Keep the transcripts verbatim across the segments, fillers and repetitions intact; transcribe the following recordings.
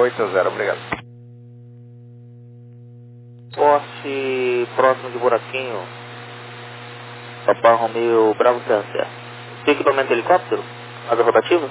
oito zero, obrigado. Poste próximo de Buraquinho. Papai Romeo Bravo Câncer. Tem equipamento de helicóptero? Asa rotativa?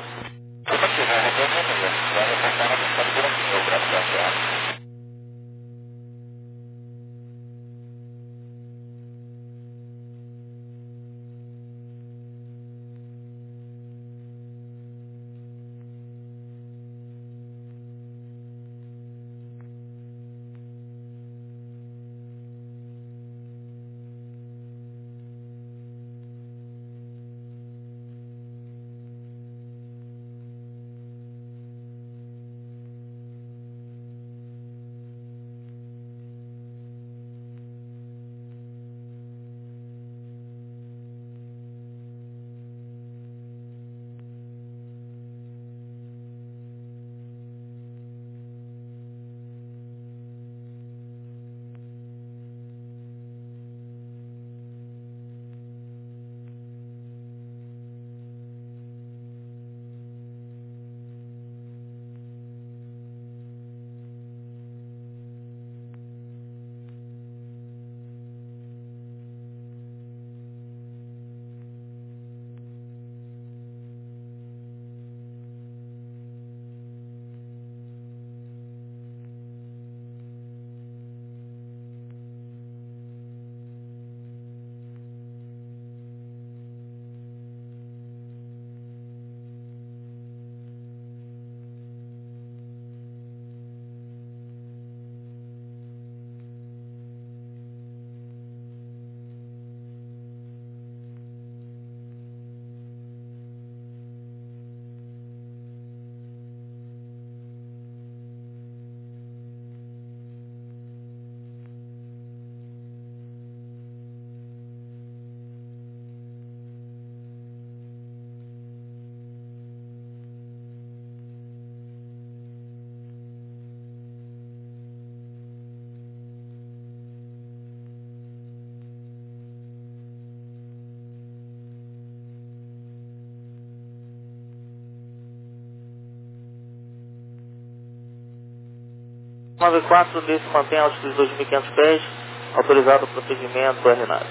nove quatro, desse mantém a altitude de dois mil e quinhentos pés, autorizado o procedimento R nove.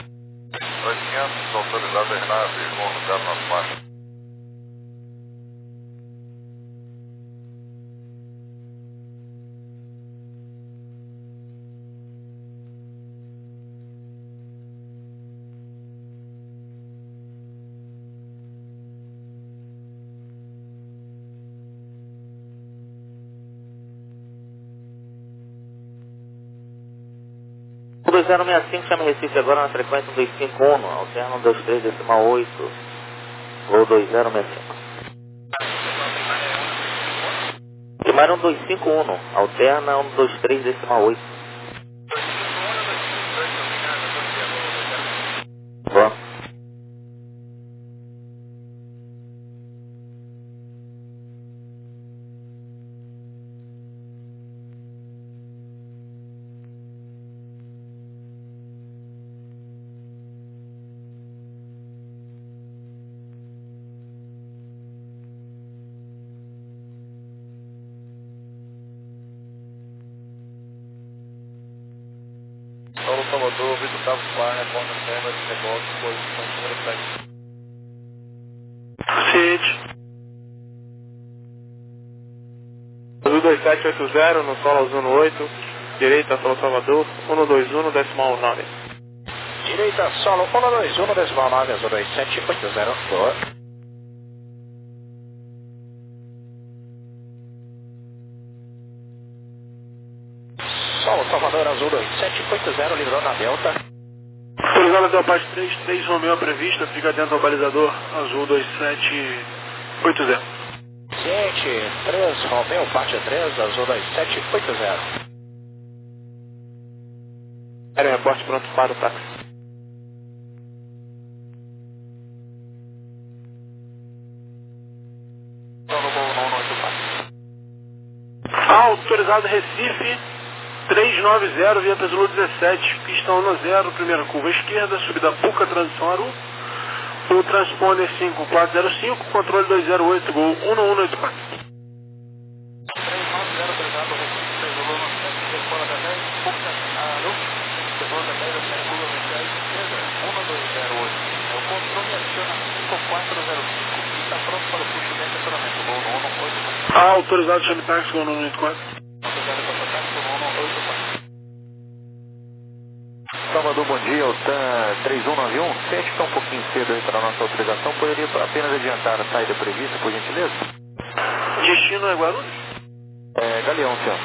dois mil e quinhentos, autorizado R nove, vamos lugar nosso máximo. dois zero seis cinco, chama Recife agora na frequência dois cinco um, alterna um dois três decimal oito, ou dois zero seis cinco. Primário um dois cinco um, alterna um dois três decimal oito. Bom. Paulo Salvador, Vitor Cabo Fly, retorno Sema de negócio, posição número sete. Ciente. Azul dois sete oito zero, no solo azul no oito, direita solo Salvador, um dois um, decimal nove. Direita solo um dois um, decimal nove, azul dois sete oito zero, boa. Solo Salvador, azul dois sete oito zero, livrou na Delta. Autorizada da parte três, três Romeo prevista, fica dentro do balizador azul dois sete oito zero. Ciente, três Romeo, parte três, azul dois sete oito zero. Era reporte pronto para o táxi. Autorizado Recife, três nove zero, via Zulu dezessete, pista um zero, primeira curva esquerda, subida Puca, transição Aru. O transponder cinco quatro zero cinco, controle dois zero oito, gol um um oito quatro. três nove Ah, autorizado chame táxi com o número oito quatro. Salvador, bom dia, o T A M três um nove um. Se a gente está um pouquinho cedo aí para a nossa autorização, poderia apenas adiantar a saída prevista, por gentileza? Destino é Guarulhos? É, Galeão, senhor.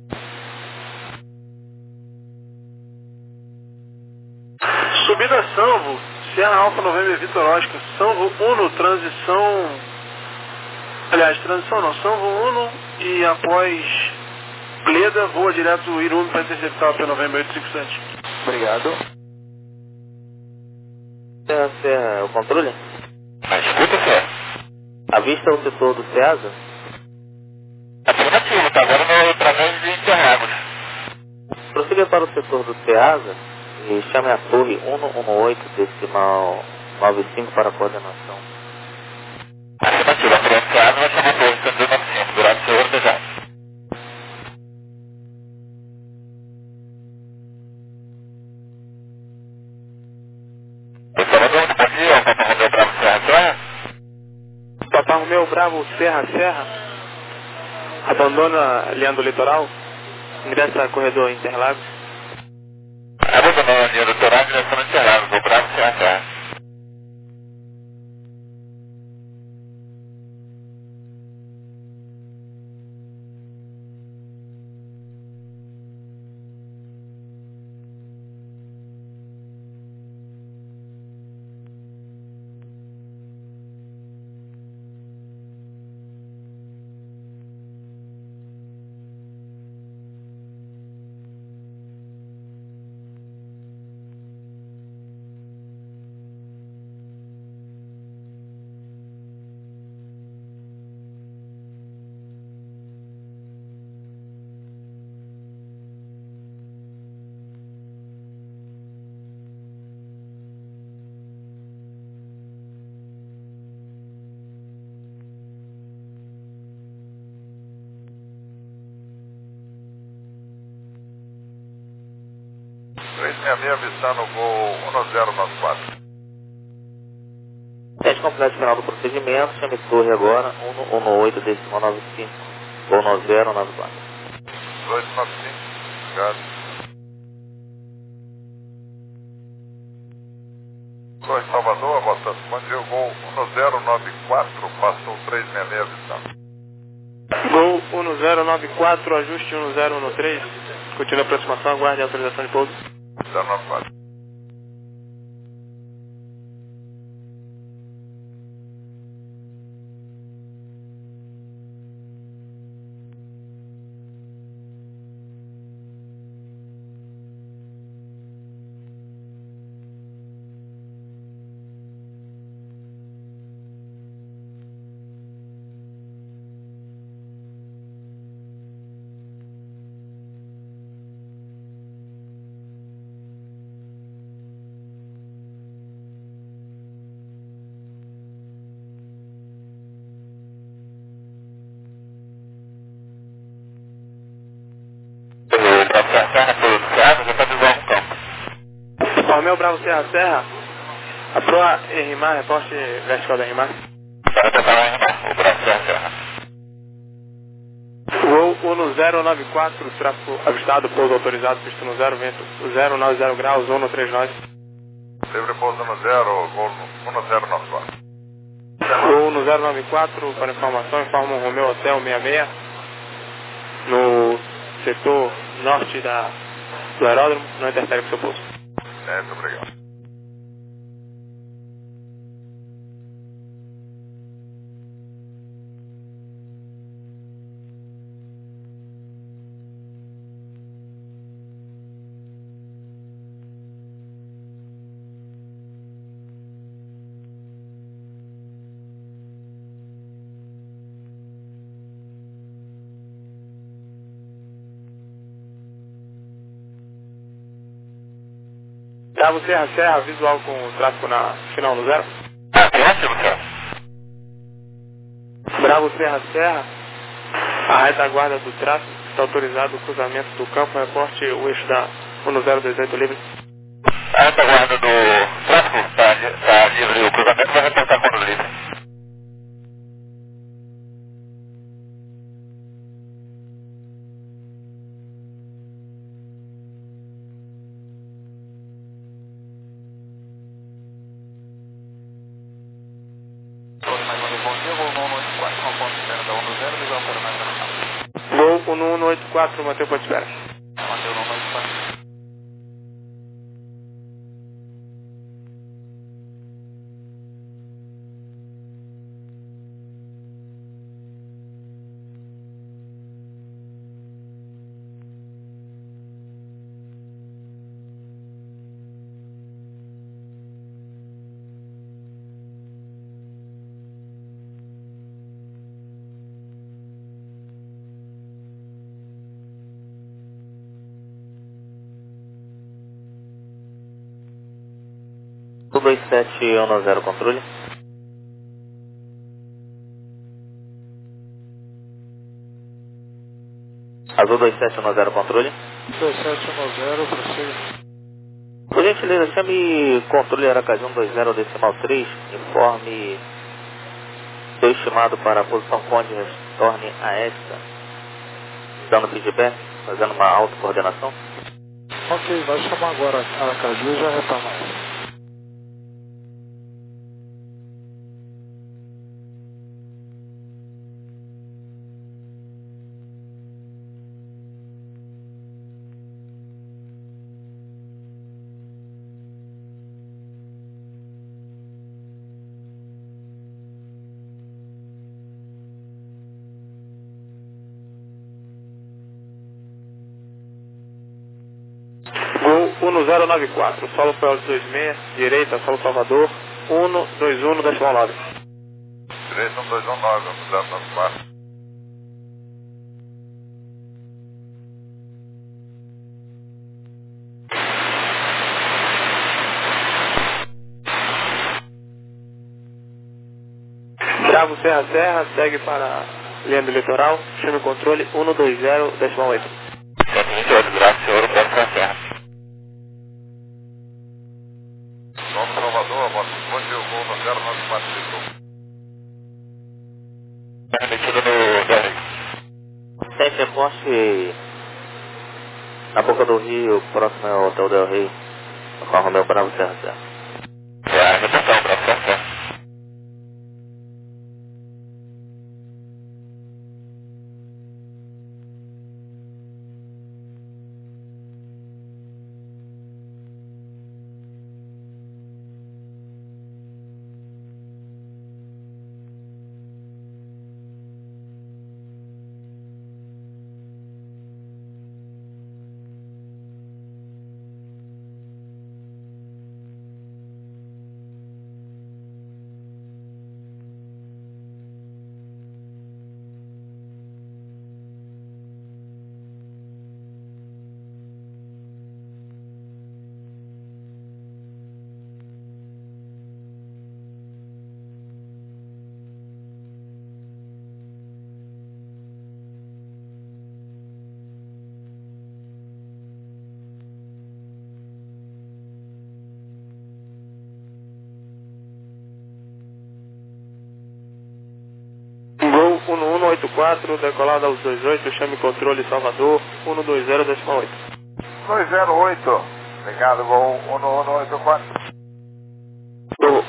Subida Sanvo, Serra Alfa Novembro Vitor Oscar, Sanvo Uno, transição... Aliás, transição não, Sanvo Uno e após Gleda, voa direto do Irume para interceptar o P Novembro oito cinco sete. Obrigado. Serra, Serra, o controle? Ah, escuta, senhor. Avista o setor do Ceasa? Afirmativo, tá agora no através de Interlagos. Prossiga para o setor do Ceasa e chame a torre cento e dezoito, decimal noventa e cinco para a coordenação. Afirmativo, a torre Ceasa vai chamar a torre cento e noventa e cinco, durante o senhor desejo. Papa Romeu Bravo Serra Serra, abandona a linha do litoral, ingressa a corredor Interlagos. Abandonando a linha do litoral, direção do Interlagos, o Bravo Serra Serra. três seis seis avistando o gol um zero nove quatro. Teste completo final do procedimento, chame torre agora, cento e dezoito, decimal noventa e cinco, ou nove zero nove quatro. dois nove cinco, obrigado. Torre Salvador, avançando, mandei o gol um zero nove quatro, passou três seis seis avistando. Gol um zero nove quatro, ajuste um zero um três, continua a aproximação, aguarde a autorização de pouso. zero nove quatro. Romeu Bravo Serra Serra, a proa Errimar, reporte vertical da Errimar. Gol um zero nove quatro, tráfego avistado, pouso autorizado, pista no zero, vento zero nove zero graus, zona três nove. Livre pouso no zero, gol um zero nove quatro. Gol um zero nove quatro, para informação, informa o Romeu Hotel sessenta e seis, no setor norte da, do aeródromo, não interfere com o seu pouso. É, muito obrigado. Bravo Serra Serra, visual com o tráfego na final no zero. Ah, tem ótimo, senhor. Bravo Serra Serra, a retaguarda do tráfego está autorizado o cruzamento do campo, reporte o eixo da um zero dois oito livre. A retaguarda do tráfego está tá livre, o cruzamento vai reportar quando livre. um um oito quatro, mantém o ponto de espera. Mantém o nome oito quatro. Azul dois sete um zero, controle. Azul dois sete um zero, controle. dois sete um zero, prossiga. Por gentileza, chame controle Aracaju dois zero decimal três, informe seu estimado para a posição Conde, retorne a esta, dando feedback, fazendo uma autocoordenação. Ok, vai chamar agora Aracaju e já retorna. Gol um zero nove quatro, solo P L dois seis, direita, solo Salvador, um dois um decimal nove. três um dois um nove, um zero nove quatro. Bravo Serra Serra, segue para a linha do litoral, chame o controle um dois zero decimal oito. cento e vinte e oito, graças senhor, Humberto Serra. Nome Salvador, bom dia, o gol no zero nove quatro, ficou. Remetido no D R. Tem reporte na boca do Rio, próximo ao Hotel Del Rey, com a Romeu Bravo Serra Serra. É, retenção, Bravo Serra Serra. Gol um um oito quatro, decolado aos dois oito, chame controle Salvador, um dois zero decimal oito. dois zero oito, obrigado, gol um um oito quatro. Gol.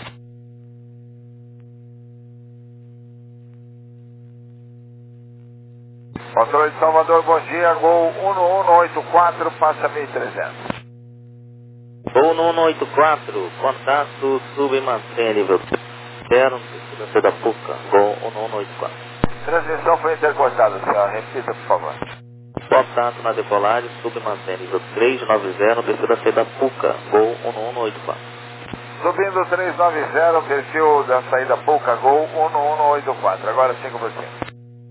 Controle de Salvador, bom dia, gol um um oito quatro, passa mil e trezentos. Gol no um oito quatro, contato sub e mantém nível zero, descida da Puca, gol um um oito quatro. Transmissão foi intercortada, senhor, repita, por favor. Contato na decolagem, sub e mantém nível três nove zero, descida da Puca, gol um um oito quatro. Subindo três nove zero, perfil da saída Puca, gol um um oito quatro, agora cinco por cento.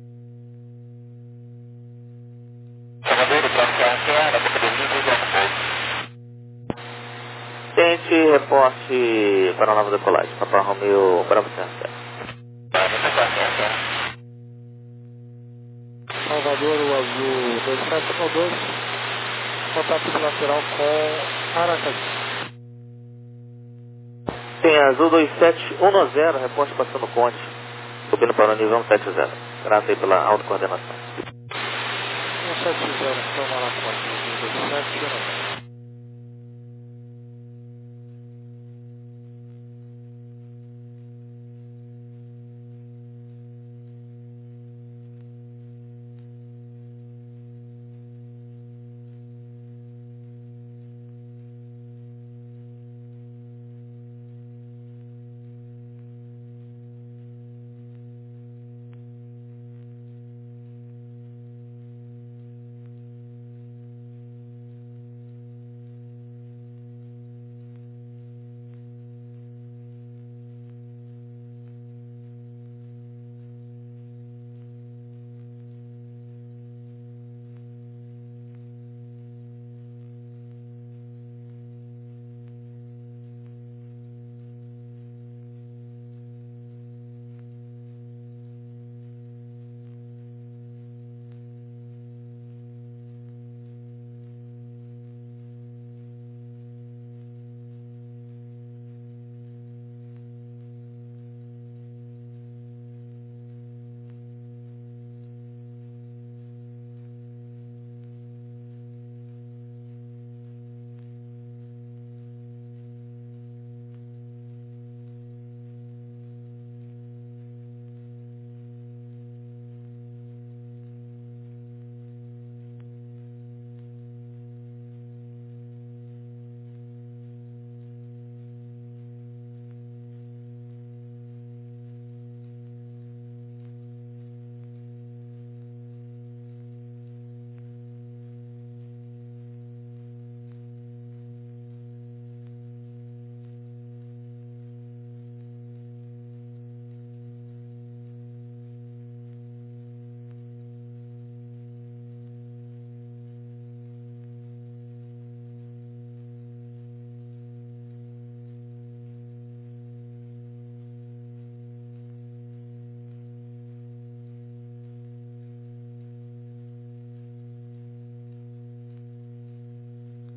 Tente reporte para a nova decolagem, Papa Romeu Bravo Serra Serra. Salvador, o azul dois sete um dois, contato bilateral com Aracaju. Tem azul dois sete um zero, reporte passando ponte, subindo para o nível cento e setenta. Graças aí pela autocoordenação. um sete zero, toma lá ponte, dois sete um zero.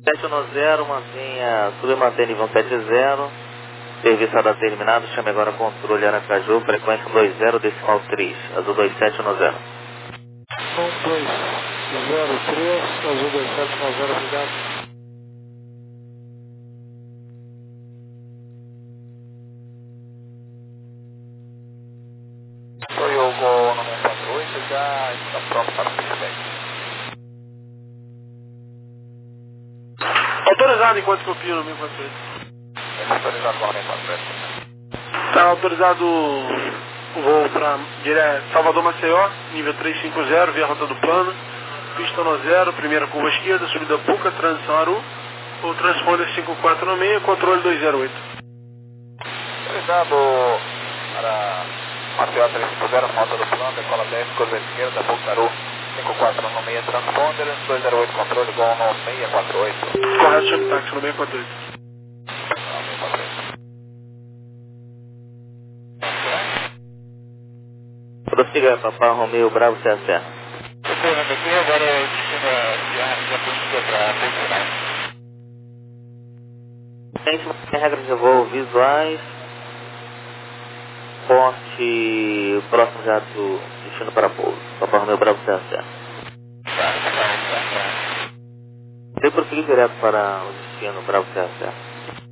sete um zero, mantenha, submantenha nível sete zero. Serviço radar terminado, chame agora controle Aracaju, frequência dois zero decimal três, azul dois sete um zero. um dois zero três, azul dois sete um zero, obrigado. Toyogo nove quatro oito, já está pronto para o feedback. Autorizado enquanto copio no mil e quatrocentos. Autorizado para o nove quatro oito. Está autorizado o voo para Salvador Maceió, nível trezentos e cinquenta, via rota do plano, pista no zero, primeira curva esquerda, subida Puca, transição Aru, o transponder cinco quatro nove seis, controle dois zero oito. Autorizado para Maceió trezentos e cinquenta, rota do plano, decola dez, curva esquerda, Puca Aru, cinco quatro nove seis, transponder, dois zero oito, controle, Gol nove seis quatro oito. Correto, chame táxi no seis quatro oito. Prossiga, Papai Romeo, Bravo, C S R. Tem regras de voo visuais. Porte próximo já do destino para pouso. Papai Romeo, Bravo, C S R. Você prosseguir direto para o destino, Bravo, C S R.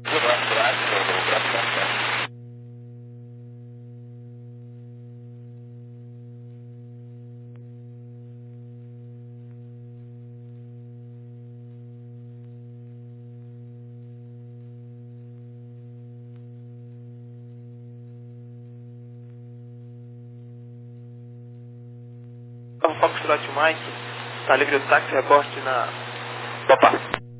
Foxtrot Mike, está livre do táxi, reporte na Opa.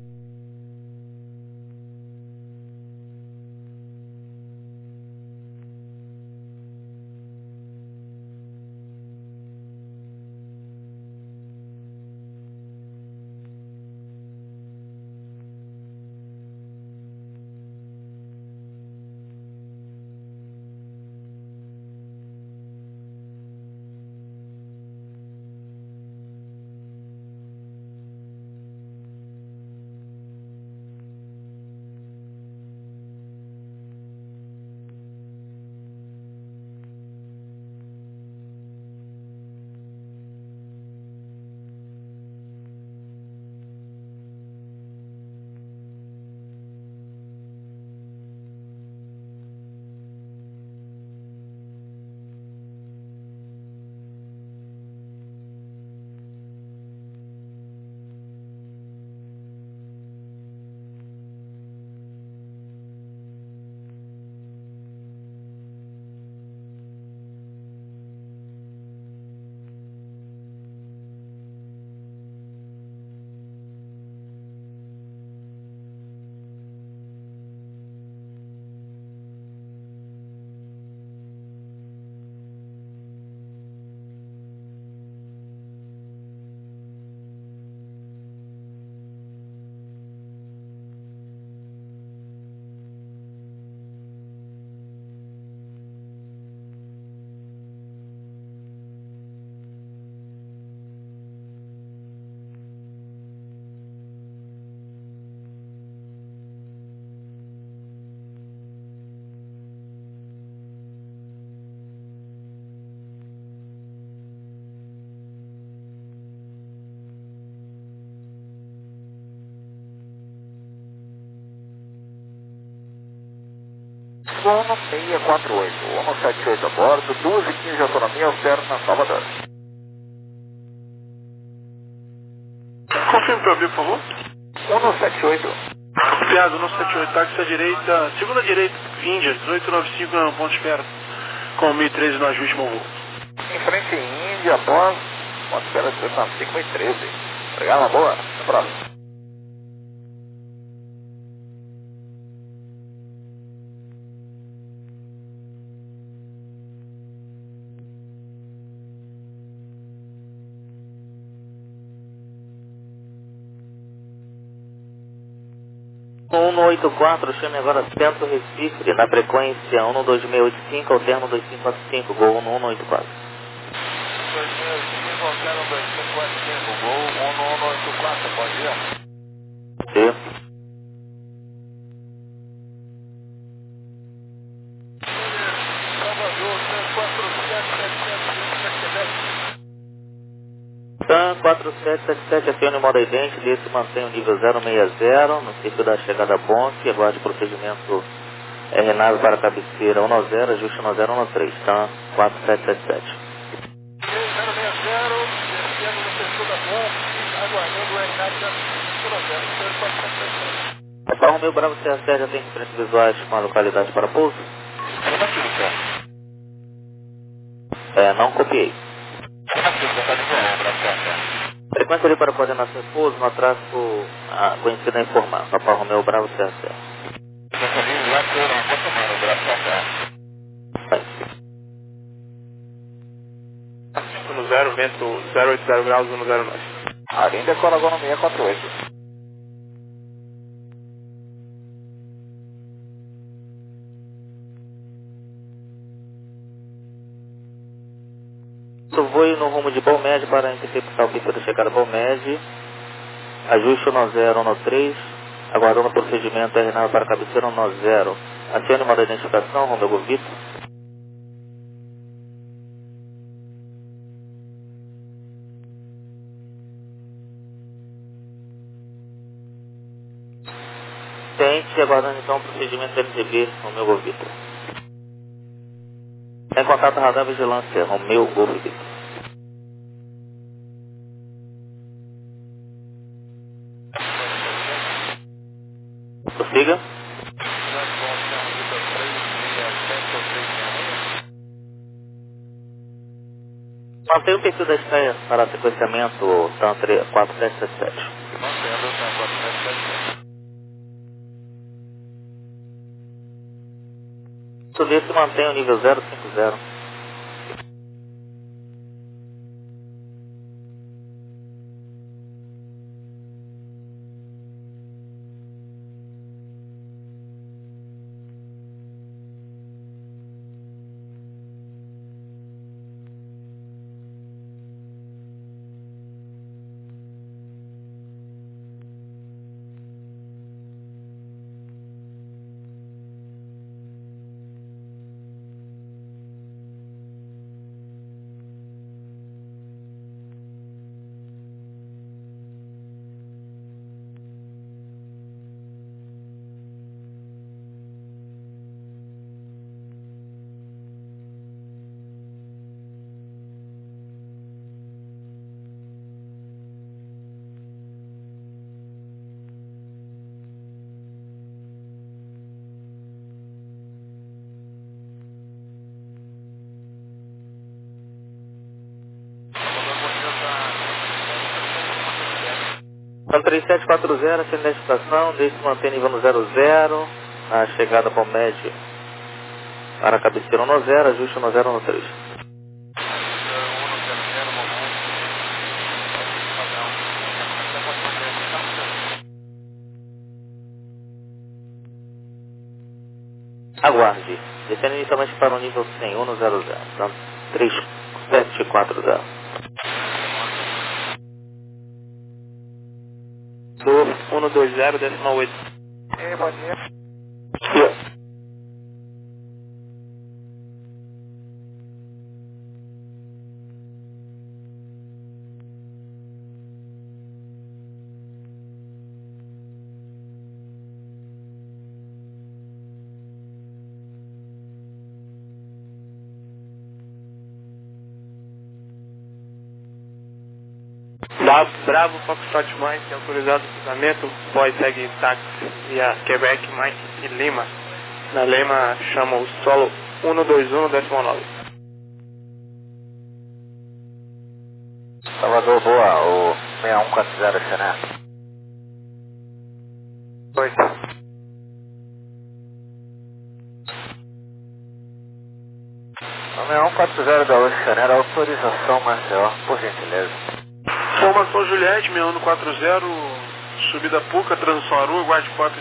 Uno seis quatro oito, Uno sete oito a bordo, duas e quinze de autonomia, alterna Salvador. Confirme para mim, por favor. Uno sete oito. Copiado, Uno sete oito, táxi à direita, segunda direita, Índia, dezoito nove cinco, no ponto de espera, com mil e treze no ajuste, meu voo. Em frente Índia, após, ponto de espera dezoito nove cinco, mil e treze. Obrigado, uma boa. Próximo. um oito quatro, chame agora Centro Recife, na frequência um dois seis oito cinco, alterno dois cinco quatro cinco, Gol um oito quatro. dois seis oito cinco, alterno dois cinco quatro cinco, Gol um oito quatro, bom dia. Sim. quatro sete sete sete, acione modo idêntico, desse mantém o nível zero seis zero, no ciclo da chegada Bonte, aguarde procedimento R nave para cabeceira um zero, ajuste um zero um três, tá? quatro sete sete sete. zero seis zero, descendo no setor da Bonte, aguardando o R nave da um zero, quatro sete sete sete. Alfa Romeo Bravo C A sete já tem referências visuais com a localidade para pouso? É, não copiei. Frequência ali para coordenação e pouso no tráfego ah, conhecido a informar. Alfa Romeo Bravo C A sete. um zero, vento zero oito zero graus, um zero nove. Arim decola agronomia quatro oito. Voe no rumo de Balmed para interceptar o piso da chegada Balmed. Ajuste um zero um três, aguardando o procedimento R nave para cabeceira um zero. Acione modo de identificação, Romeo Govito. Tente, aguardando então o procedimento L G B, Romeo Govito. Em contato radar vigilância, Romeo Govito. Prossiga. Mantenha o perfil da estreia para sequenciamento TAM quatro sete sete sete. Mantendo o TAM quatro sete sete sete. Subir se mantém o nível zero cinco zero. TAM três sete quatro zero, acende a estação, deixe se manter nível no zero zero, a chegada para o Med para a cabeceira um zero, ajuste um zero um três. Aguarde, descendo inicialmente para o nível cem, um zero zero, TAM três sete quatro zero. um dois zero, decimal oito. E bom dia. Da Bravo, Foxtrot Mike, autorizado o cruzamento, pós segue táxi via Quebec, Mike e Lima. Na Lema chama o solo um dois um, decimal nove. Salvador, boa, o seis um quatro zero, Xané. Oi. O seis um quatro zero da Oeste Xané, autorização Maceió, por gentileza. Formação Juliette, seis um quatro zero, subida Puca, transição Aru, guarde cota.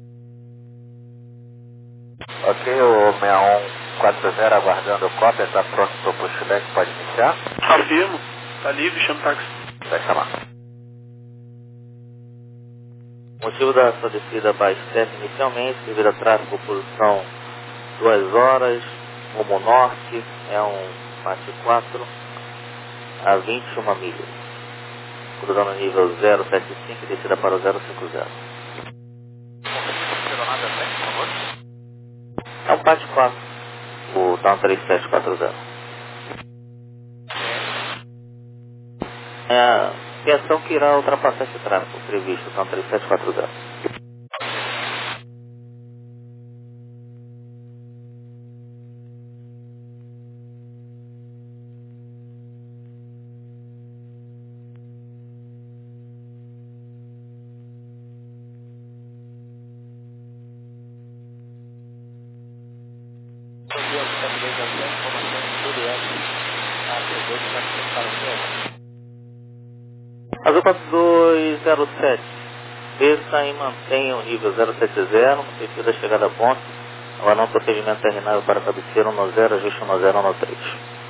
Ok, o seis um quatro zero aguardando o cópia, está pronto para o pushback, pode iniciar? Afirmo, tá livre, chama o táxi. Vai chamar. Motivo da sua descida abaixo sete inicialmente, devido a tráfego, posição duas horas, rumo norte, é um Mach quatro a vinte e uma milhas. cruzando o nível zero sete cinco e descida para o zero cinco zero. É um Pat quatro, o Down três sete quatro zero. É a atenção que irá ultrapassar esse tráfego previsto, Down três sete quatro zero. Azul quatro dois zero sete, desça e mantenha o nível zero sete zero, no sentido da chegada a ponto, agora não procedimento terminável para cabeceira um zero, ajuste um zero um três.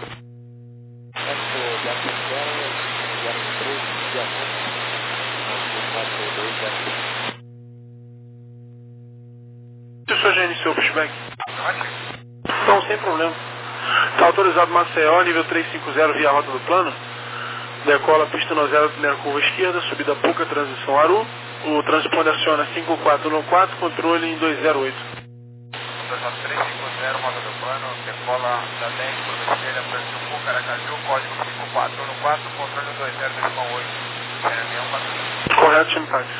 O senhor já iniciou o pushback? Não, sem problema. Está autorizado Maceió, nível trezentos e cinquenta via rota do plano. Decola pista no zero, primeira curva esquerda, subida pouca, transição Aru. O transponder aciona cinco quatro um quatro, controle em dois zero oito. trezentos e cinquenta, rota do plano, decola da dez, curva esquerda, transição pouca, Aracaju, código cinco quatro um quatro, controle dois zero oito. Correto, chame táxi.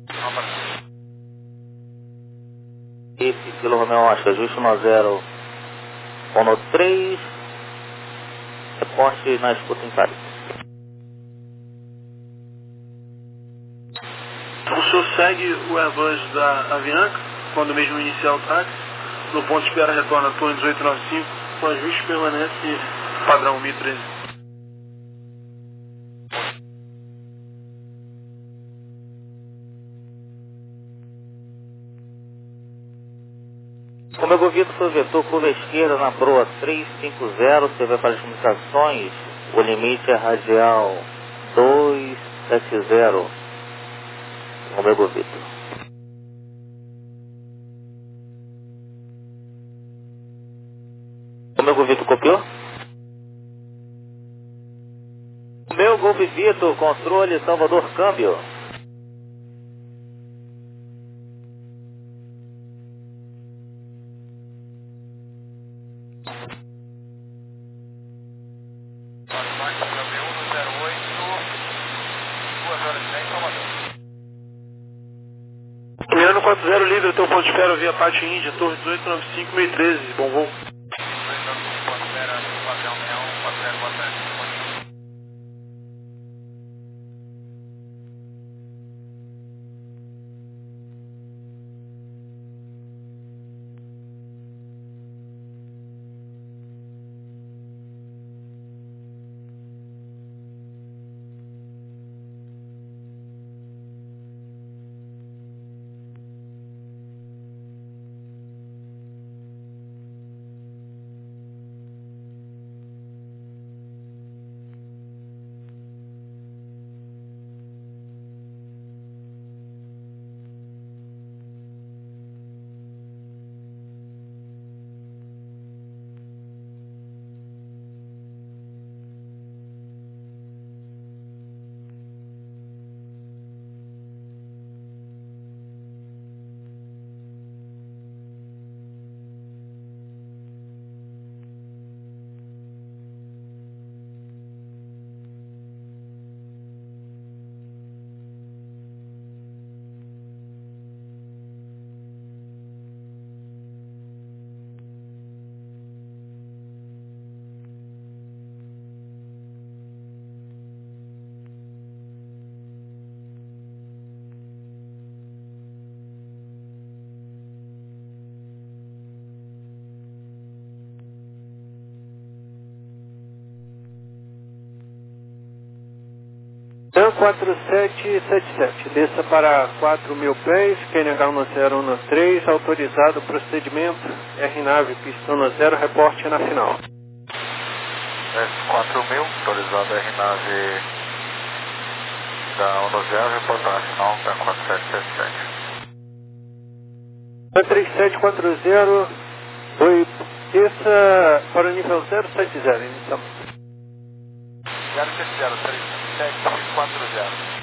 Esse Kilo Romeo Oscar, ajuste um zero um três, reporte na escuta em Paris. O senhor segue o Airbus da Avianca, quando mesmo iniciar o táxi. No ponto de espera retorna a torre dezoito noventa e cinco, o ajuste permanece padrão mil e treze. Como eu convido foi o vetor curva esquerda na proa trezentos e cinquenta, você vai para as limitações, o limite é radial duzentos e setenta, como eu convido. O meu Golf copiou? O meu Golf Vitor, controle Salvador, câmbio. Miano quatro zero, livre, teu ponto de espera via Pátio Índia, torre dezoito noventa e cinco, mil e treze, bom voo. Dan quatro sete sete sete, desça para quatro mil pés, Q N H um zero um três, autorizado procedimento, R nave, pista um zero, reporte na final. quatro mil, autorizado R nave da um zero, reporte na final da quatro sete sete sete. Dan três sete quatro zero, foi, desça para o nível zero sete zero, inicialmente. zero sete zero, três. sete quatro zero.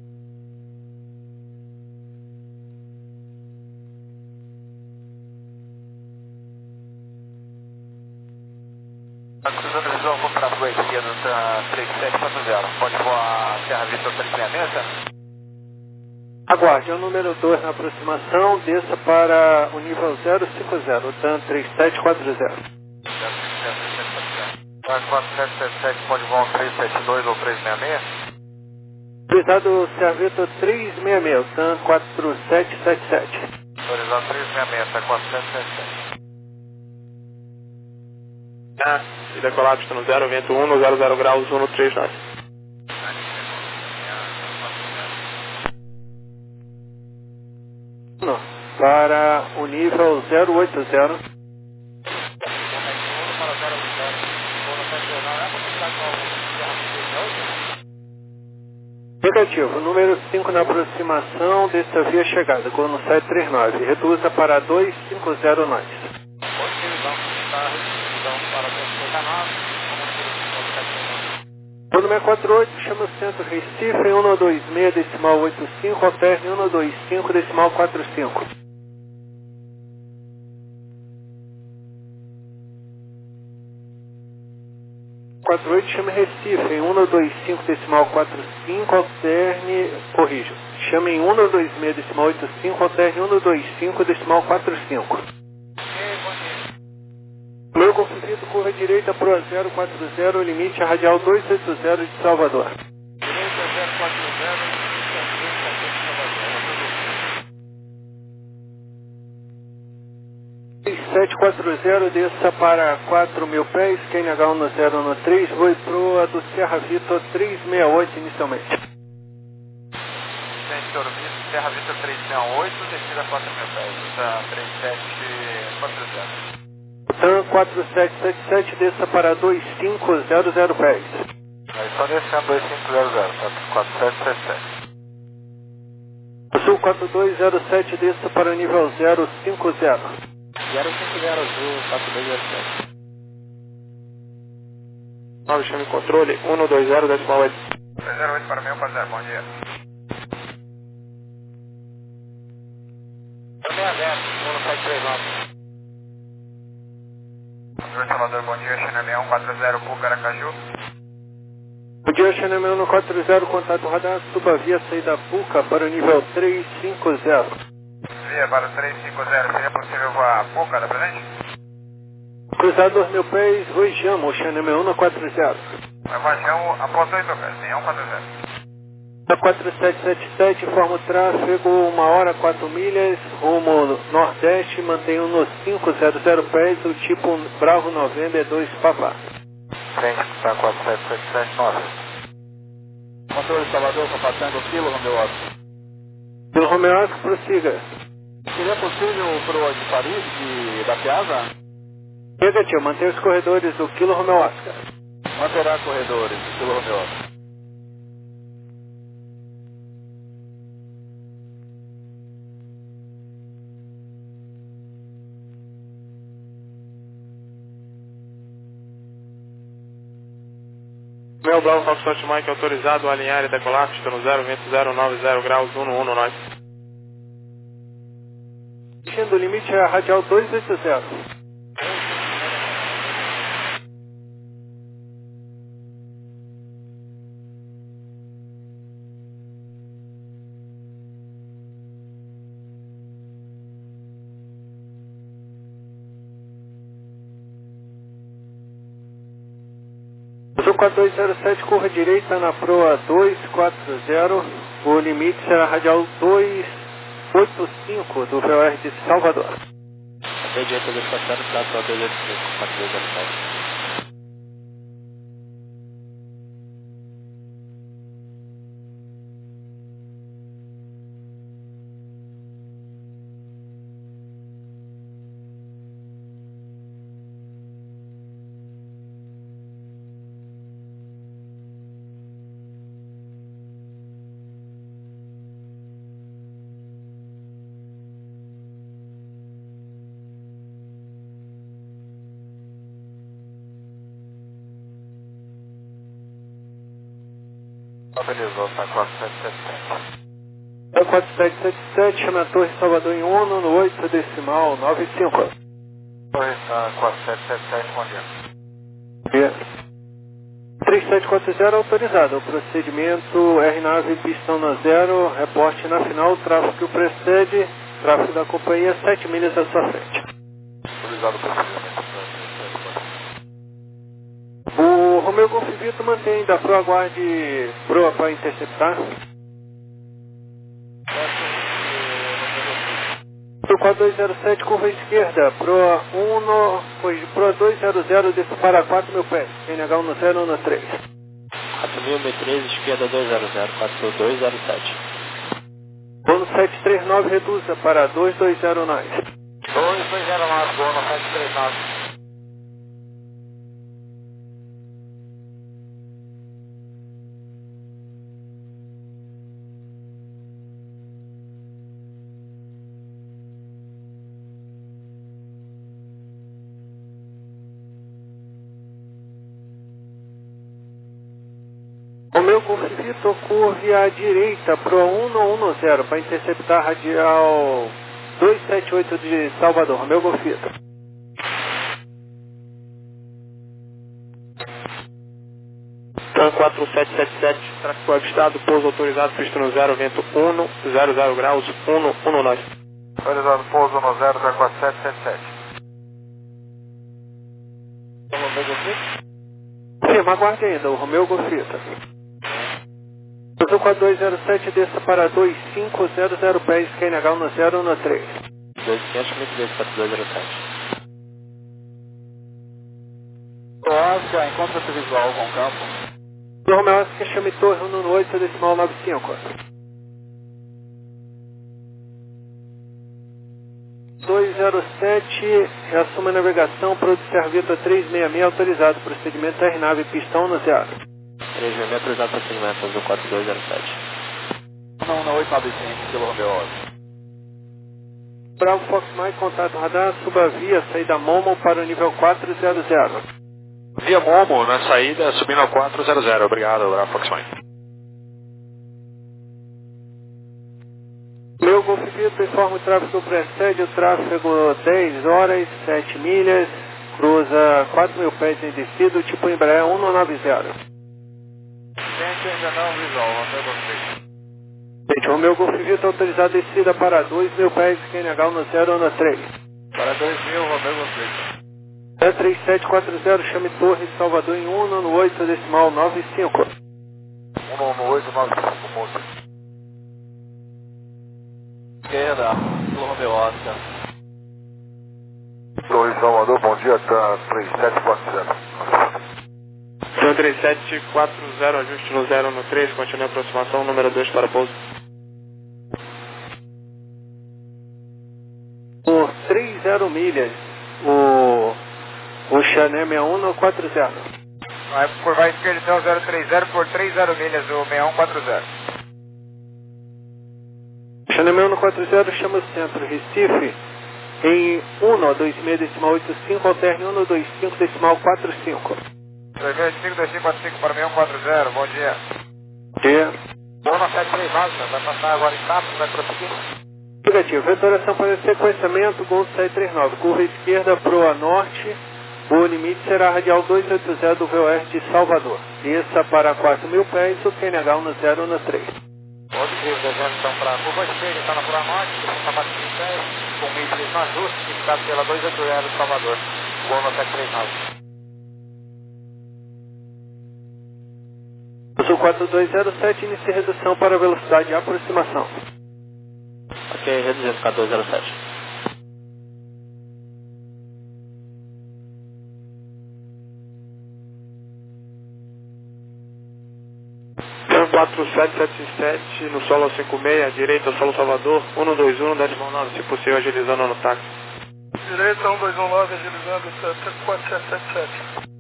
Tá cruzando visão, vou para a sua esquerda, tá três sete quatro zero. Pode voar Serra Vista três seis seis? Aguarde, é o número dois na aproximação, desça para o nível zero cinco zero, T A M três sete quatro zero. quatro sete sete sete, pode voar um três sete dois ou três seis seis? Autorizado Serra Vista três seis seis, T A M quatro sete sete sete. Autorizado três seis seis, tá quatro sete sete sete. Ah, e decolar pista no zero, vento um, no zero zero graus, um no três nove. Para o nível zero oito zero. Negativo, número cinco na aproximação, desça via chegada, Gol no sete três nove, reduza para dois cinco zero nove. Gol número quatro oito, chama o centro Recife, em um dois seis, decimal oito cinco, alterne um dois cinco, decimal quatro cinco. quatro oito, chame Recife, em um dois cinco, decimal quatro cinco, alterne, corrijo, chame em um dois seis, decimal oito cinco, alterne um dois cinco, decimal quatro cinco. Meu confundido, curva direita para o zero quatro zero, limite a radial duzentos e oitenta de Salvador. Direita zero quatro zero, sete quatro zero, desça para quatro mil pés, Q N H um no zero no três, voo proa do Serra Vitor três seis oito inicialmente. Centro Vitor, Serra Vista três seis oito, descida quatro mil pés, tá três sete quatro zero. T A M quatro sete sete sete, desça para dois cinco zero zero pés. Aí só descendo dois cinco zero zero, tá quatro sete sete sete. Sul quatro dois zero sete, desça para o nível zero cinco zero. zero cinco zero azul, quatro dois zero sete. nove, chame controle, um dois zero, decimal oito. três zero oito para mil, quatro zero, bom dia. seis zero, um sete três nove. Salvador, bom dia, China um quatro zero, Puca, Aracaju. Bom dia, China um quatro zero, contato radar, suba via saída Puca para o nível três cinco zero. Via para o três cinco zero, seria possível voar Puca, da presente? Cruzado dois mil pés, Rojamo, China um quatro zero. Vajão após oito pés, um quatro zero. Da quatro sete sete sete, informa o tráfego, uma hora, quatro milhas, rumo nordeste, mantenho no cinco zero zero pés, o tipo Bravo November dois Papa. Frente, está quatro sete sete sete nove. Controle Salvador, passando o quilo, Romeu Oscar. Pelo Romeu Oscar, prossiga. Seria possível para o de Paris, de, da Piazza? Negativo, mantenha os corredores do quilo Romeu Oscar. Manterá corredores do quilo Romeu Oscar. Meu Bravo Foxtrot Mike autorizado a alinhar e decolar pista no zero, vento zero nove zero graus, um no um no nove. O limite é a radial duzentos e oitenta. Sul quatro dois zero sete, curva direita na proa duzentos e quarenta, o limite será radial duzentos e oitenta e cinco do V O R de Salvador. Até direita do passado, está para dois oito cinco, quatro dois zero sete. Estabilizou, está quatro sete sete sete. É quatro sete sete sete, chama a Torre Salvador em Uno, no oito decimal nove cinco. Torre está quatro sete sete sete, bom dia. É. três sete quatro zero autorizado. O procedimento R nove pistão na zero, reporte na final, tráfego que o precede, tráfego da companhia sete milhas à sua frente. Autorizado o procedimento. O Romeo Golf Vito mantém ainda Pro, aguarde Pro para interceptar. Pro quatro dois zero sete, curva esquerda, Pro um, foi Pro dois zero zero, desce para quatro mil pés, N H um no zero um três. quatro mil, M três, esquerda dois zero zero, quatro dois zero sete. Bono sete três nove, reduza para dois dois zero nove. dois dois zero nove, Bono sete três nove. O meu Golf Vito curve à direita Pro um um zero para interceptar radial dois sete oito de Salvador. Meu Golf Vito. TAM quatro sete sete sete, tráfego avistado, pouso autorizado, pista no zero, vento um, zero zero graus, um um nove. Autorizado pouso no zero, da quatro sete sete sete. Firma, aguarde ainda, o Romeo Golf Vito. Azul quatro dois zero sete, desça para dois cinco zero zero pés, Q N H um no zero um três. dois quinhentos, mil três, quatro dois zero sete. Oscar, encontra-se visual com o campo. Do Romeo Oscar, chame Torre um no oito decimal nove cinco. dois zero sete, reassuma a navegação, Produce Servita três seis seis, autorizado, procedimento R nove, pistão no zero. três seis seis, autorizado procedimento, Azul quatro dois zero sete. Não, não, oito nove cinco, pelo Romeo Oscar. Bravo Fox Mike, contato radar, suba via, saída Momo para o nível quatro zero zero. Via Momo, na saída, subindo ao quatro zero zero. Obrigado, Bravo Fox Mike. Meu Golf Vito informa o tráfego precede o tráfego dez horas, sete milhas, cruza quatro mil pés em descido, tipo Embraer um nove zero. Gente, ainda não visual, Romeo Golf. Gente, o meu Golf Vito autorizado descida para dois mil pés, Q N H um no zero um três. Para dois mil, Romeo Golf. É três sete quatro zero, chame Torre Salvador em um no oito decimal nove cinco. um no oito nove cinco, moço. Esquerda, pelo Romeo Oscar. Torre Salvador, bom dia, tá três sete quatro zero. TAM três sete quatro zero, ajuste no zero no três, continue a aproximação, número dois para pouso. Por três zero milhas, o, o Chanel sessenta e um no quatro zero. Vai por vai esquerda então zero três zero por três zero milhas, o sessenta e um quatro zero. Chanel sessenta e um no quatro zero, chama o centro Recife em um dois seis decimal oito cinco, alterne um dois cinco decimal quatro cinco. dois dois cinco dois cinco quatro cinco para sessenta e um quatro zero, bom dia. Dia. Bono sete três nove, vai passar agora em Tapos, vai prosseguir? Negativo, vetoração para sequenciamento, Gol sete três nove, curva esquerda pro a norte, o limite será radial duzentos e oitenta do V O R de Salvador. Desça para quatro mil pés, o Q N H um no zero um três. Positivo, descendo então para a curva esquerda, está na Pura Norte, está para quatro mil pés, com mísseis no ajuste, indicado pela duzentos e oitenta de Salvador. Bono sete três nove. Sul quatro dois zero sete, inicia redução para velocidade de aproximação. Ok, reduzindo quatro dois zero sete. TAM quatro sete sete sete, no solo cinco seis, direita, solo Salvador, um dois um, decimal nove, se possível, agilizando no táxi. Direita um dois um nove, agilizando quatro sete sete sete.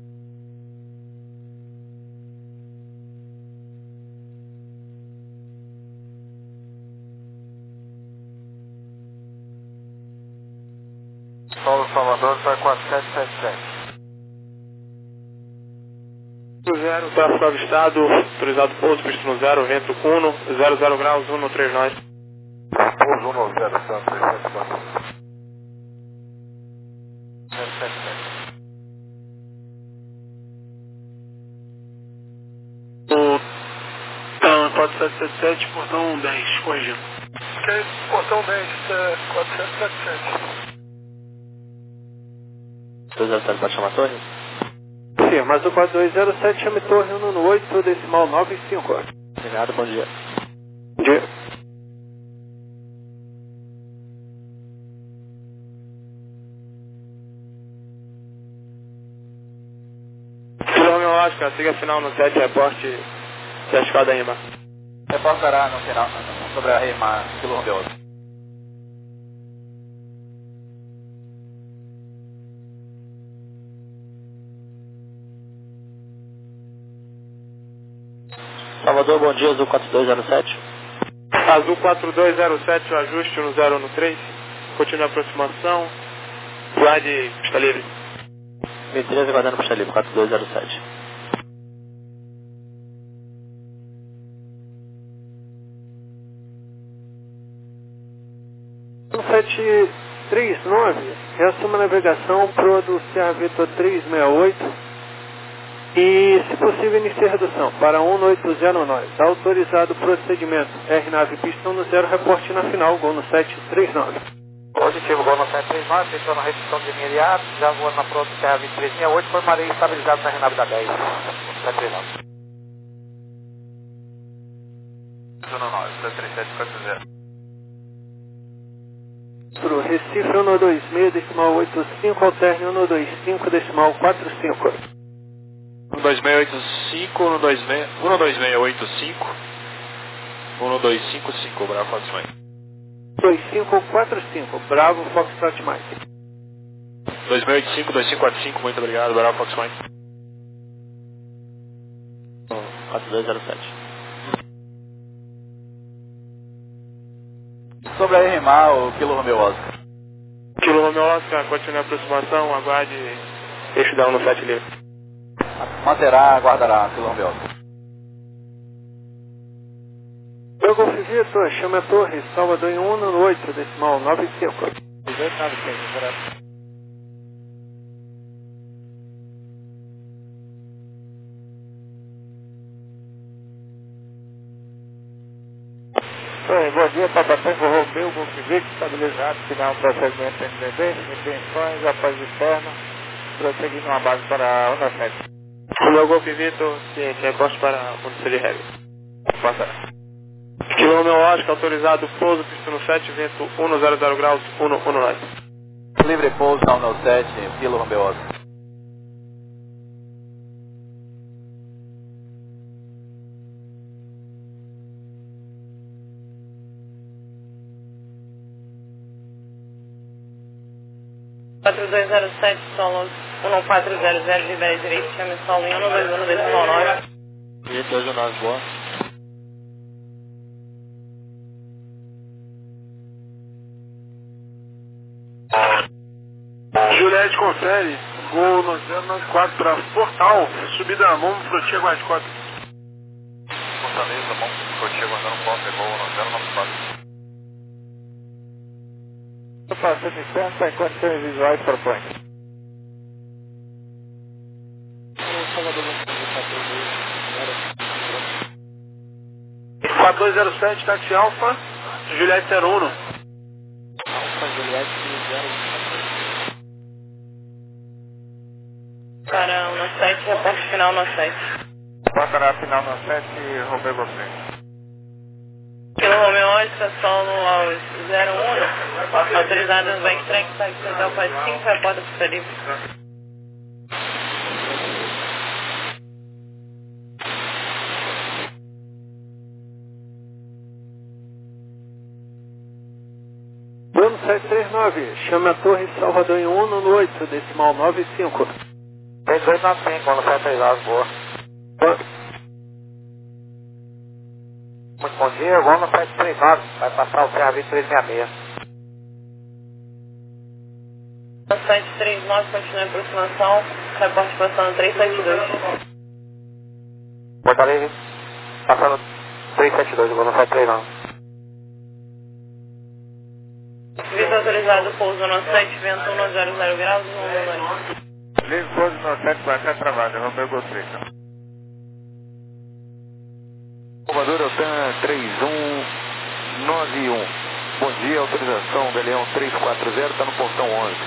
Solo Salvador, tá quatro sete sete sete. zero tráfego avistado, autorizado pouso, pista no zero, vento uno, zero zero graus, um três nove. Pouso um zero, Tan três sete quatro. zero sete sete. O Tan quatro sete sete sete, portão dez, corrigindo. Ok, portão dez, quatro sete sete sete. dois zero sete pode chamar a torre? Sim, mas o quatro dois zero sete chame torre um no oito, decimal nove cinco. Obrigado, bom dia. Bom dia. Kilo Romeo Oscar, siga final no sete, reporte da escada rima. Reportará no final sobre a rima Kilo Romeo Oscar. Salvador, bom dia, Azul quatro dois zero sete. Azul quatro dois zero sete, o ajuste no zero um três. Continua a aproximação. Guarde pista livre. mil e treze aguardando pista livre, quatro dois zero sete. um sete três nove, reassuma a navegação proa do Sierra Vitor trezentos e sessenta e oito e, se possível, inicie a redução para um oito zero nove. Autorizado o procedimento. R nave pistão no zero, reporte na final, gol no sete três nove. Positivo, gol no sete três nove, fechou na redução de imediato, já voando na pronta Serra vinte e três sessenta e oito, foi marinho estabilizado na renave da dez, sete três nove. zero nove, sete três sete quatro zero. Pro Recife um dois seis, decimal oito cinco, alterne um dois cinco, decimal quatro cinco. um dois seis oito cinco, um dois seis oito cinco, um dois cinco cinco, Bravo Foxtrot. dois cinco quatro cinco, Bravo Foxtrot Mike. dois seis oito cinco, dois cinco quatro cinco, muito obrigado, Bravo Foxtrot. quatro dois zero sete. Sobre a R M A, o Kilo Romeo Oscar. Kilo Romeo Oscar, continua a aproximação, aguarde eixo da um no sete livre. Manterá, aguardará, Kilo Romeo Oscar. Meu Golf Vitor, chame a torre, Salvador em um no oito, decimal nove cinco. Oi, bom dia, Papatango Romeu, Golf Vitor, estabilizado, final procedimento M D B, intenções, após externo, prosseguindo uma base para um sete. O meu Golf Vitor, ciente, reporte para o município de Régua. Passará. Kilo Romeo Oscar, autorizado, pouso, pista no sete, vento um zero zero graus, um um nove. Livre pouso na um sete, Kilo Romeo Oscar. quatro dois zero sete, solo um quatro zero zero, libera direito, chame solo em um dois um, decimal nove. dois um nove, boa. Juliette confere, gol no zero nove quatro para Portal, subida a mão, Frotia Guarda quatro. Fortaleza, mão, Frotia guardando ponto, é gol no zero nove quatro. Passando externo, está em condições visuais para o point. quatro dois zero sete, táxi Alfa, Juliette zero um. Alfa, Juliette zero um. Para um sete, reporte final no sete. Passará final no sete, Romeu Golf. Kilo Romeo Oscar, solo aos zero um, autorizado no backtrack, site central quatro cinco, reporta para o livre. Bruno sete três nove, chame a torre, Salvador em um no oito, decimal nove cinco. três dois nove cinco, no sete três nove, boa. Muito bom dia, gol no sete três nove, vai passar o Serra vinte e três sessenta e seis. No sete três nove, continua a aproximação, reporte passando três sete dois. Porto Alegre, passando trezentos e setenta e dois, vou lançar três não. Visto autorizado, pouso no sete, vento um zero zero graus, um dois. Ligue pouso no sete para cá, travado, Romeu Gostei. Salvador Altan três um nove um. Bom dia, autorização Galeão três quatro zero, está no portão onze.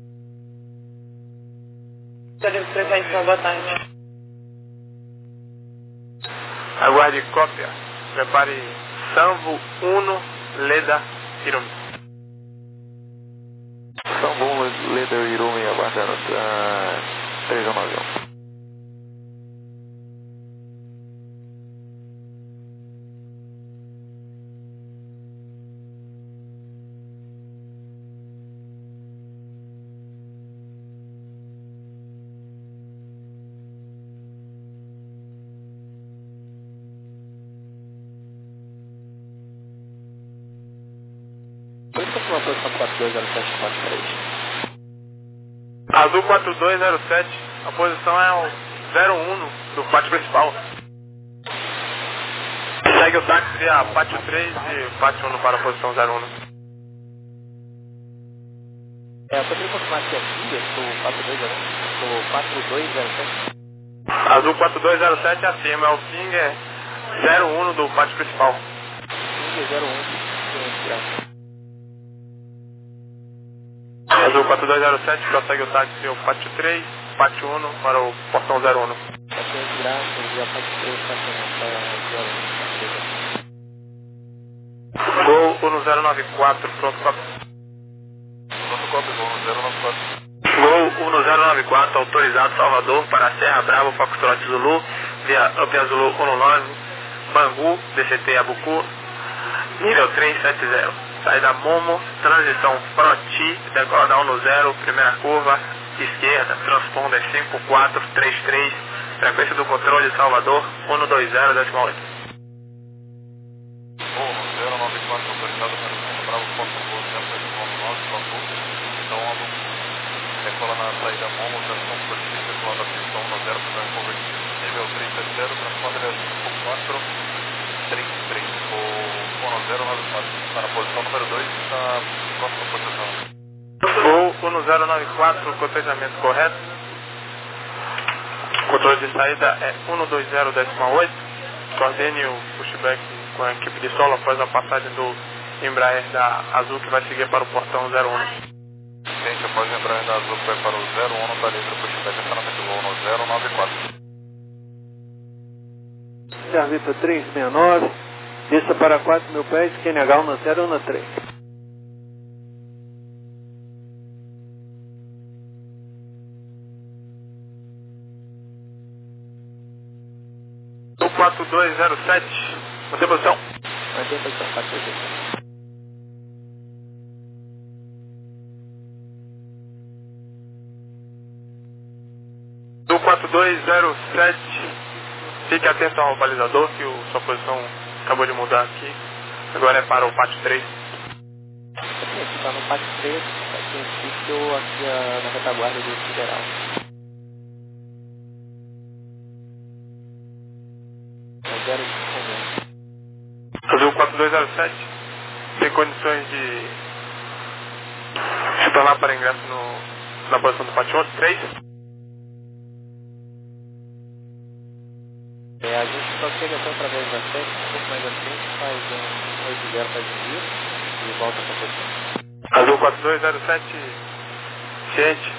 Serviço trezentos, boa tarde. Aguarde cópia. Prepare Sanvo Uno Leda Hirumi. Sanvo Uno Leda Hirumi, aguardando uh, três um nove um. Por isso que eu fui uma posição quatro dois zero sete quatro três. Azul quatro dois zero sete, a posição é o zero um do pátio principal. Segue o táxi via pátio três e pátio um para a posição zero um. É, eu poderia confirmar se é filha do quatro dois zero um, do quatro dois zero sete? Azul quatro dois zero sete acima, é o Ping é zero um do pátio principal. Ping zero um, Azul quatro dois zero sete, prossegue o táxi via o pátio três, pátio um para o portão zero um. quatorze graças, via pátio três, pátio um para zero um. Gol um zero nove quatro, pronto cópia. Pronto, cópia, gol um zero nove quatro. Gol um zero nove quatro, autorizado Salvador para Serra Bravo, Foxtrot Zulu, via Up Zulu um nove, Bangu, D C T Abucu, nível três sete zero. Saída Momo, transição Proti, decola da um zero, primeira curva, esquerda, transponder cinco quatro três três, frequência do controle Salvador um dois zero, décimo oito. Gol zero nove quatro, autorizado para Serra Bravo, Foxtrot Zulu, um nove, Bangu, então decola na saída Momo, transição Proti, decola da pista um zero, primeira curva, nível três sete zero, transponder cinco quatro três três, o um zero nove quatro, está na posição número dois, está próxima posição. Gol um zero nove quatro, cotejamento correto. Controle de saída é um dois zero, décimo oito. Coordene o pushback com a equipe de solo após a passagem do Embraer da Azul, que vai seguir para o portão zero um. Gente, após o Embraer da Azul, que vai para o zero um, está livre o pushback, acionamento gol um zero nove quatro. Serviço três seis nove, desça para quatro mil pés, Q N H um zero um três. O quatro dois zero sete, mantém posição. Mantém posição quatro dois zero sete. Do quatro dois zero sete, fique atento ao balizador, que o, sua posição acabou de mudar aqui. Agora é para o pátio três. Aqui está no pátio três, aqui em sítio, aqui a, na retaguarda do Federal. É zero cinco. Azul quatro dois zero sete, tem condições de retornar para ingresso no, na posição do pátio três. É, a gente prossegue até através da sete, um pouco mais à frente, faz um oito zero, faz um giro e volta para a posição. Azul quatro dois zero sete, ciente.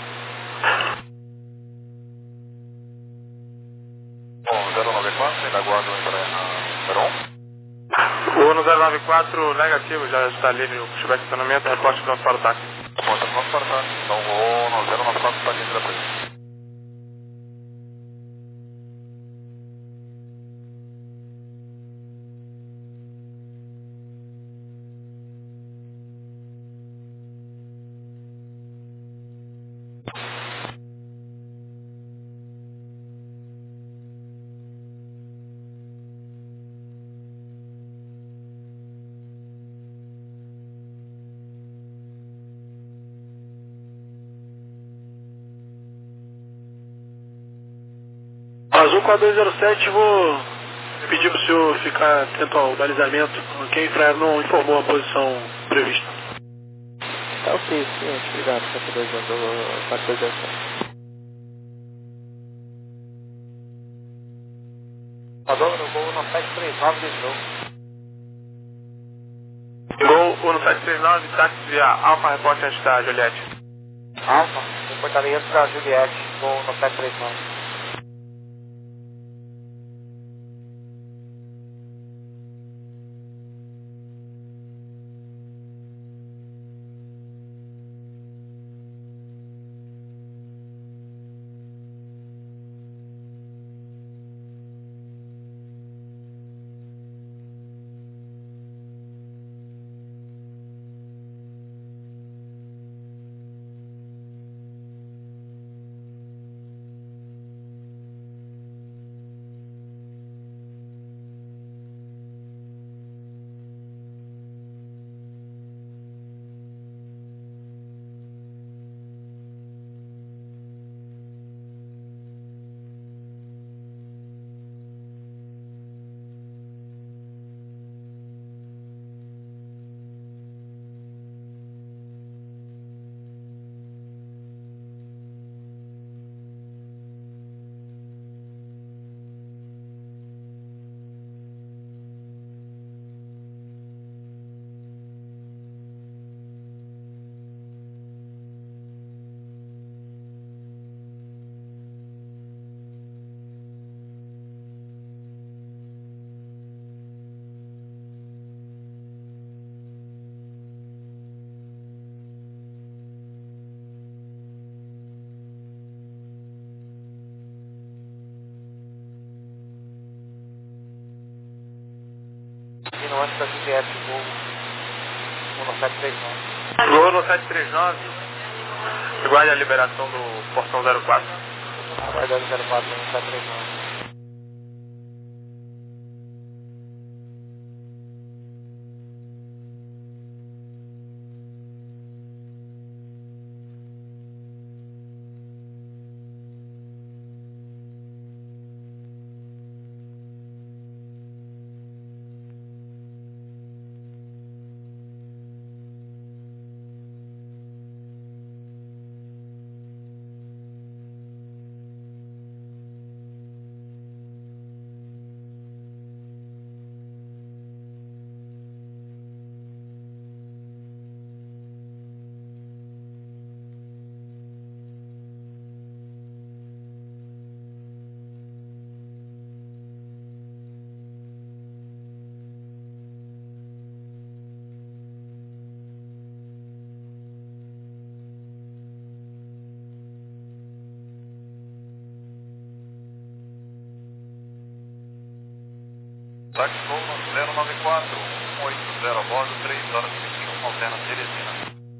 Bom, zero nove quatro, ainda aguardo o Embraer na número um. O um zero nove quatro, negativo, já está livre o pushback de estacionamento, reporte pronto para o táxi. Ponta pronto para o táxi, então o zero nove quatro está livre da frente. Azul quatro dois zero sete, vou pedir para o senhor ficar atento ao balizamento, quem Infraero não informou a posição prevista. Tá ok, sim, obrigado, quatro dois zero sete. Salvador, no Gol no sete três nove de novo. Gol no sete três nove, táxi via Alfa, reporte antes da Juliette. Alfa, reportaria antes da Juliette, Gol no sete três nove. No antes da Juliette, Gol no sete três nove. Gol no sete três nove, aguarde a liberação do portão zero quatro. Aguarde a zero quatro no sete três nove. Táxi Gol no zero nove quatro, um oito zero a bordo, três horas e vinte e cinco, alterna Teresina.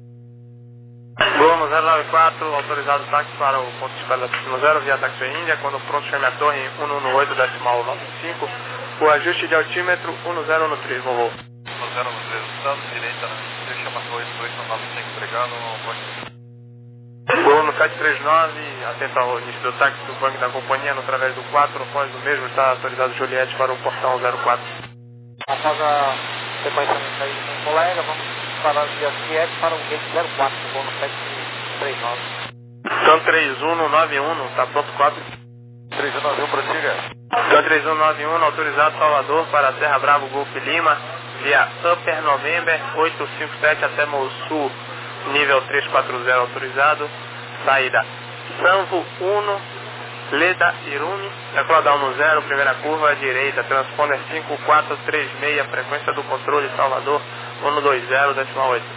Gol no zero nove quatro, autorizado táxi para o ponto de escala da zero via táxi Índia, quando pronto chame a torre cento e dezenove decimal nove cinco, o ajuste de altímetro cento três, vovô. cento três, estado direita, né? Chama a torre oito nove cinco, obrigado, pode. Gol no sete três nove, atento ao início do táxi do banco da companhia, no através do quatro, após o mesmo está autorizado Juliette para o portão zero quatro. Após a sequenciamento aí com o colega, vamos para a via Juliette para o gate zero quatro, Gol no sete três nove. Então três um nove um, está pronto quatro. três um nove um, prossiga. Então três um nove um, autorizado Salvador para Serra Bravo Golf Lima, via Upper November oito cinco sete até Mossul, nível trezentos e quarenta, autorizado. Saída Sanvo Uno, Leda Irumi, decladar no zero, primeira curva à direita, transponder cinco quatro três seis, frequência do controle Salvador, cento e vinte, decimal oito.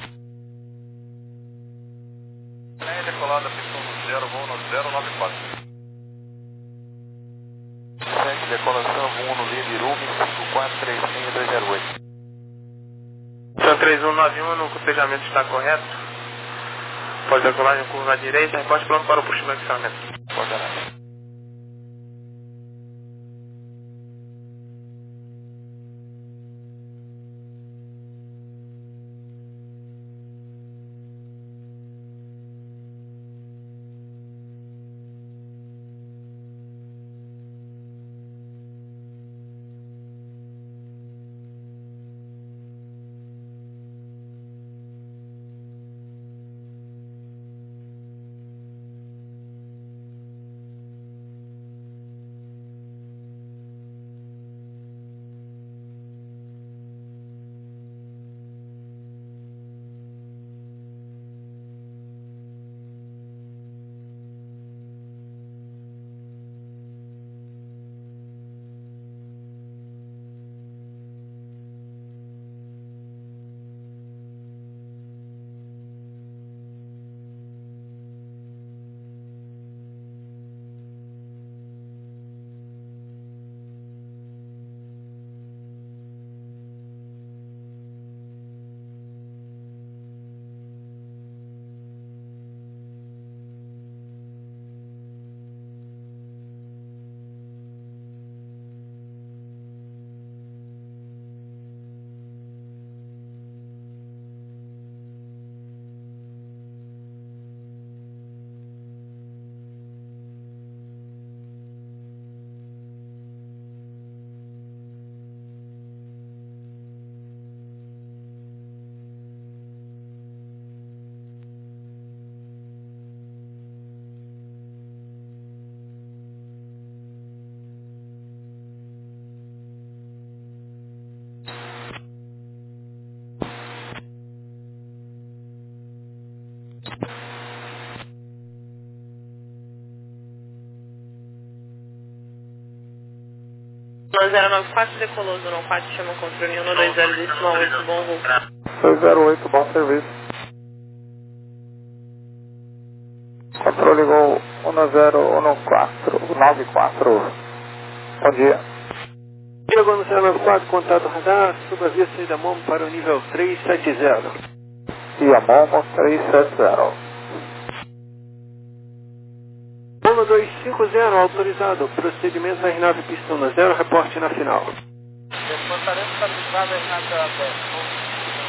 Decolada, pistão no zero, voo no zero nove quatro. sete, decolação Uno, Leda Irumi, cinco quatro três seis dois zero oito. Então três um nove um, o cotejamento está correto. Pode decolagem curva à direita, reporte pronto para o puxamento de ferramenta. Coordenado. Lua zero nove quatro, decolou zero um quatro, chama o controle um dois zero decimal oito, bom voo. dois zero oito, bom serviço. Controle Gol um zero um quatro, nove quatro, bom dia. Chegou zero nove quatro, contato radar, suba via saída Momo para o nível três sete zero. Via Momo três sete zero. um dois cinco zero, autorizado, procedimento da aeronave pista um zero, reporte na final. Desmontaremos estabilizado a aeronave